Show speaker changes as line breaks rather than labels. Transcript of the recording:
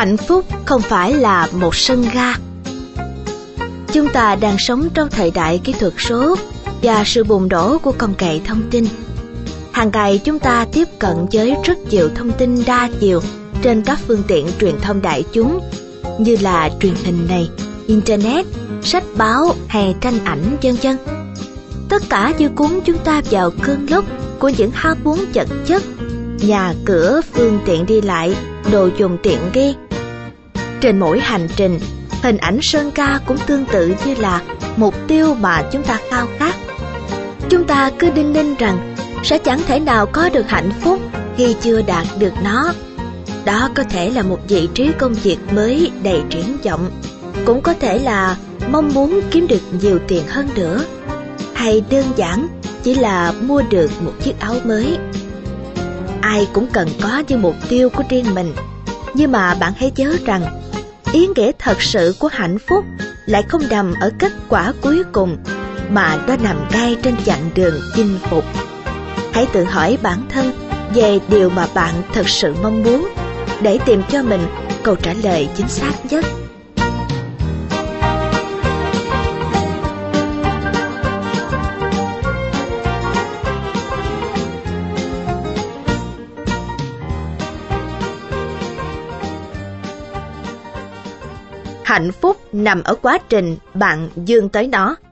Hạnh phúc không phải là một sân ga. Chúng ta đang sống trong thời đại kỹ thuật số và sự bùng nổ của công nghệ thông tin. Hàng ngày chúng ta tiếp cận với rất nhiều thông tin đa chiều trên các phương tiện truyền thông đại chúng như là truyền hình này, internet, sách báo hay tranh ảnh vân vân. Tất cả như cuốn chúng ta vào cơn lốc của những ham muốn vật chất, nhà cửa, phương tiện đi lại, đồ dùng tiện nghi. Trên mỗi hành trình, hình ảnh sơn ca cũng tương tự như là mục tiêu mà chúng ta khao khát. Chúng ta cứ đinh ninh rằng sẽ chẳng thể nào có được hạnh phúc khi chưa đạt được nó. Đó có thể là một vị trí công việc mới đầy triển vọng, cũng có thể là mong muốn kiếm được nhiều tiền hơn nữa, hay đơn giản chỉ là mua được một chiếc áo mới. Ai cũng cần có những mục tiêu của riêng mình, nhưng mà bạn hãy nhớ rằng ý nghĩa thật sự của hạnh phúc lại không nằm ở kết quả cuối cùng, mà nó nằm ngay trên chặng đường chinh phục. Hãy tự hỏi bản thân về điều mà bạn thật sự mong muốn để tìm cho mình câu trả lời chính xác nhất. Hạnh phúc nằm ở quá trình bạn vươn tới nó.